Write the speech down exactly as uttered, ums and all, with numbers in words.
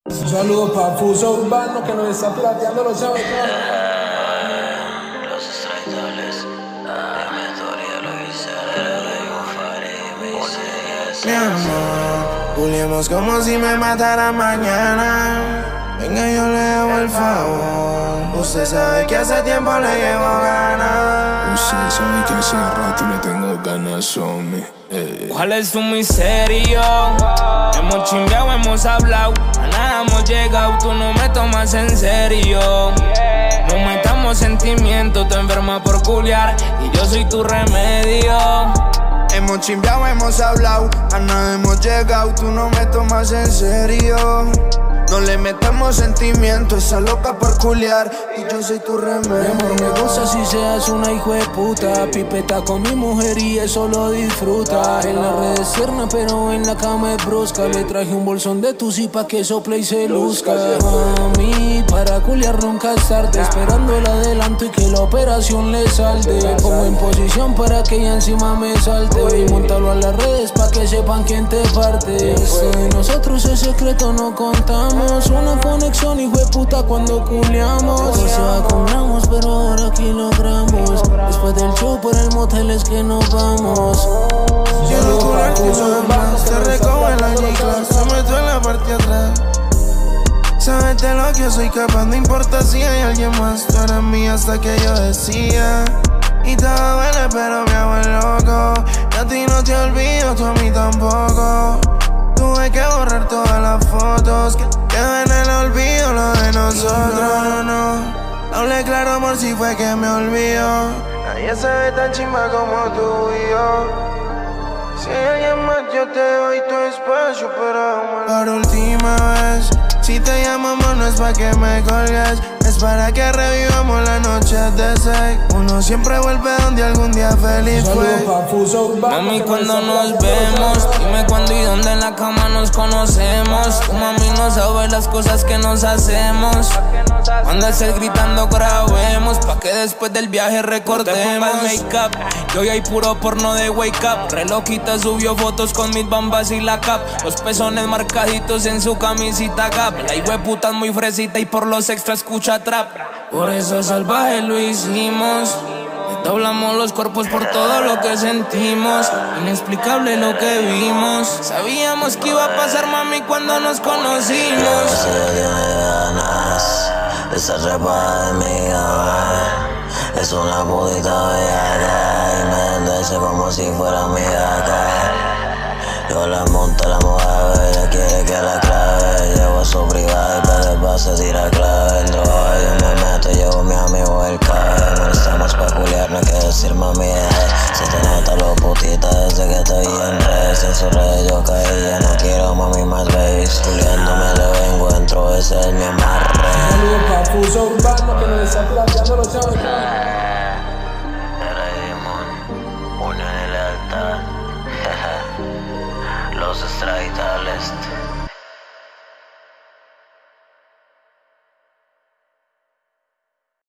Un saludo para Fuso Urbano que nos está pirateando los chavos. Los extraidores, la memoria lo hice, de bufar y mi amor, juliemos como si me matara mañana. Venga, yo le hago el favor. Usted sabe que hace tiempo le llevo ganas. Usted sabe que hace rato le tengo ganas, homie. Eh. ¿Cuál es tu misterio? Hemos chimbeado, hemos hablado, a nada hemos llegado, tú no me tomas en serio. No metamos sentimientos, te enfermas por culiar y yo soy tu remedio. Hemos chimbeado, hemos hablado, a nada hemos llegado, tú no me tomas en serio. No le metamos sentimiento, esa loca por culiar y yo soy tu remedio. Mi amor, me gusta si seas una hijo de puta. Pipeta con mi mujer y eso lo disfruta. En las redes tierna pero en la cama es brusca. Le traje un bolsón de tu pa' que sople y se luzca. Mami, para culiar nunca es tarde. Esperando el adelanto y que la operación le salte. Pongo en posición para que ella encima me salte. Y montalo a las redes pa' que sepan quién te parte. Esto de nosotros es secreto, no contamos. Una conexión, hijo de puta, cuando culiamos. O sea, compramos, pero ahora kilogramos. Después del show por el motel es que nos vamos. Yo no curarte más, te recojo en la G-Class, se meto en la parte de atrás. Sabes de lo que yo soy capaz, no importa si hay alguien más. Tú eres mía hasta que yo decía. Y todo duele, pero me hago el loco. Y a ti no te olvido, tú a mí tampoco. Tuve que borrar todas las fotos que quedó en el olvido lo de nosotros. No, no, hable claro, amor, si fue que me olvidó. Nadie se ve tan chimba como tú y yo. Si hay alguien más, yo te doy tu espacio, pero por última vez, si te llamo, amor, no es pa' que me colgues. Es para que revivamos las noches de sex. Uno siempre vuelve donde algún día feliz fue. Mami, cuando nos vemos, dime cuándo y dónde en la cama nos conocemos. Tu mami no sabe las cosas que nos hacemos. Cuando estés gritando grabemos, pa' que después del viaje recordemos. No te pongas make up, que hoy hay puro porno de wake up. Relojita subió fotos con mis bambas y la cap. Los pezones marcaditos en su camisita Gap. La hijueputa es muy fresita y por los extras escucha trap. Por eso salvaje lo hicimos. Doblamos los cuerpos por todo lo que sentimos. Inexplicable lo que vimos. Sabíamos que iba a pasar, mami, cuando nos conocimos. Ese tiene ganas, esa trepa de mi gama. Es una putita bellaca y me endulce como si fuera mi gata. Yo la monto, la mueve, ella quiere que la clave. Llevo su privada y para el base tira clave. El droga yo me meto, llevo mi amigo el cabe. No estamos peculiar, no hay que decir mami, eh. Se te nota lo putita desde que te vi en redes. En su red yo caí, ya no quiero mami más babies. Juliándome le vengo, entro, ese es mi amarre. Saludos para Fuso Urbano que nos está pirateando los chavos.